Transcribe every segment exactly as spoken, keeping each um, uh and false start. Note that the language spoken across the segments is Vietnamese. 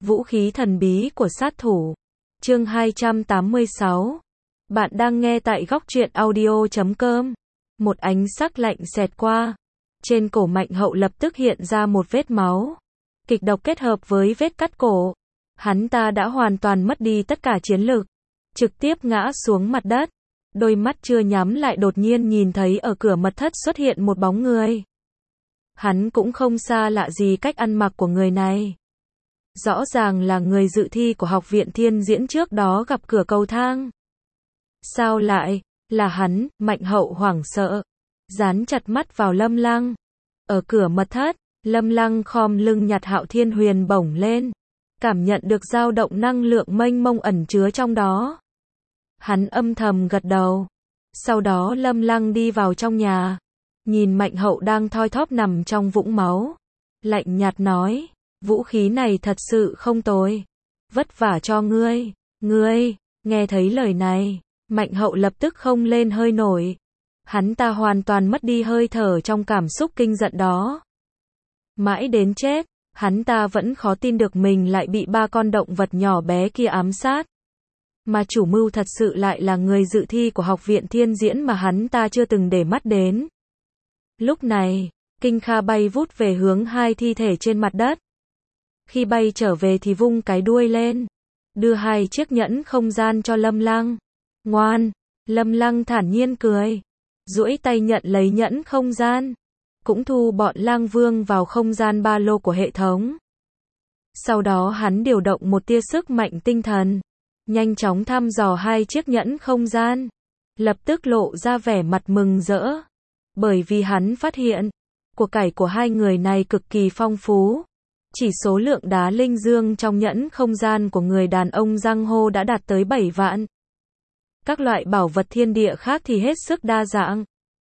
Vũ khí thần bí của sát thủ. Chương hai trăm tám mươi sáu. Bạn đang nghe tại góc truyện audio chấm com. Một ánh sắc lạnh xẹt qua. Trên cổ Mạnh Hậu lập tức hiện ra một vết máu. Kịch độc kết hợp với vết cắt cổ. Hắn ta đã hoàn toàn mất đi tất cả chiến lực. Trực tiếp ngã xuống mặt đất. Đôi mắt chưa nhắm lại đột nhiên nhìn thấy ở cửa mật thất xuất hiện một bóng người. Hắn cũng không xa lạ gì cách ăn mặc của người này. Rõ ràng là người dự thi của Học viện Thiên Diễn trước đó gặp cửa cầu thang. Sao lại là hắn? Mạnh Hậu hoảng sợ, dán chặt mắt vào Lâm Lăng. Ở cửa mật thất, Lâm Lăng khom lưng nhặt Hạo Thiên Huyền bổng lên, cảm nhận được dao động năng lượng mênh mông ẩn chứa trong đó. Hắn âm thầm gật đầu. Sau đó Lâm Lăng đi vào trong nhà, nhìn Mạnh Hậu đang thoi thóp nằm trong vũng máu, lạnh nhạt nói, vũ khí này thật sự không tồi, vất vả cho ngươi. Ngươi, nghe thấy lời này, Mạnh Hậu lập tức không lên hơi nổi. Hắn ta hoàn toàn mất đi hơi thở trong cảm xúc kinh giận đó. Mãi đến chết, hắn ta vẫn khó tin được mình lại bị ba con động vật nhỏ bé kia ám sát. Mà chủ mưu thật sự lại là người dự thi của Học viện Thiên Diễn mà hắn ta chưa từng để mắt đến. Lúc này, Kinh Kha bay vút về hướng hai thi thể trên mặt đất. Khi bay trở về thì vung cái đuôi lên, đưa hai chiếc nhẫn không gian cho Lâm Lăng. Ngoan, Lâm Lăng thản nhiên cười, duỗi tay nhận lấy nhẫn không gian, cũng thu bọn Lang Vương vào không gian ba lô của hệ thống. Sau đó hắn điều động một tia sức mạnh tinh thần, nhanh chóng thăm dò hai chiếc nhẫn không gian, lập tức lộ ra vẻ mặt mừng rỡ, bởi vì hắn phát hiện, của cải của hai người này cực kỳ phong phú. Chỉ số lượng đá linh dương trong nhẫn không gian của người đàn ông giang hồ đã đạt tới bảy vạn. Các loại bảo vật thiên địa khác thì hết sức đa dạng.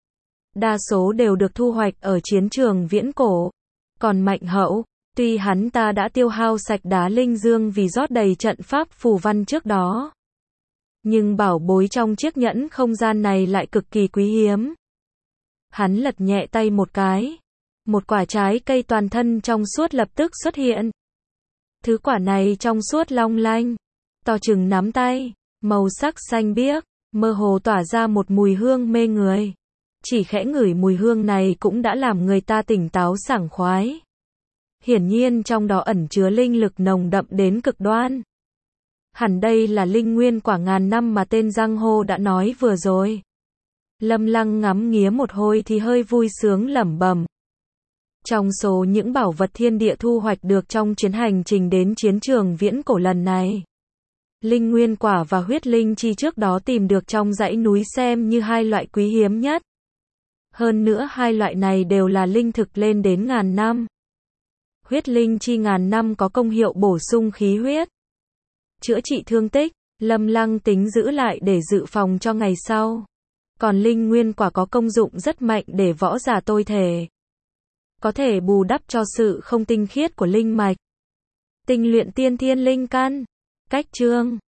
Đa số đều được thu hoạch ở chiến trường viễn cổ. Còn Mạnh Hậu, tuy hắn ta đã tiêu hao sạch đá linh dương vì rót đầy trận pháp phù văn trước đó, nhưng bảo bối trong chiếc nhẫn không gian này lại cực kỳ quý hiếm. Hắn lật nhẹ tay một cái, một quả trái cây toàn thân trong suốt lập tức xuất hiện. Thứ quả này trong suốt long lanh, to chừng nắm tay, màu sắc xanh biếc, mơ hồ tỏa ra một mùi hương mê người. Chỉ khẽ ngửi mùi hương này cũng đã làm người ta tỉnh táo sảng khoái. Hiển nhiên trong đó ẩn chứa linh lực nồng đậm đến cực đoan. Hẳn đây là linh nguyên quả ngàn năm mà tên giang hồ đã nói vừa rồi. Lâm Lăng ngắm nghía một hồi thì hơi vui sướng lẩm bẩm. Trong số những bảo vật thiên địa thu hoạch được trong chuyến hành trình đến chiến trường viễn cổ lần này, linh nguyên quả và huyết linh chi trước đó tìm được trong dãy núi xem như hai loại quý hiếm nhất. Hơn nữa hai loại này đều là linh thực lên đến ngàn năm. Huyết linh chi ngàn năm có công hiệu bổ sung khí huyết, chữa trị thương tích, Lâm Lăng tính giữ lại để dự phòng cho ngày sau. Còn linh nguyên quả có công dụng rất mạnh để võ giả tôi thể, có thể bù đắp cho sự không tinh khiết của linh mạch. Tinh luyện tiên thiên linh căn. Cách chương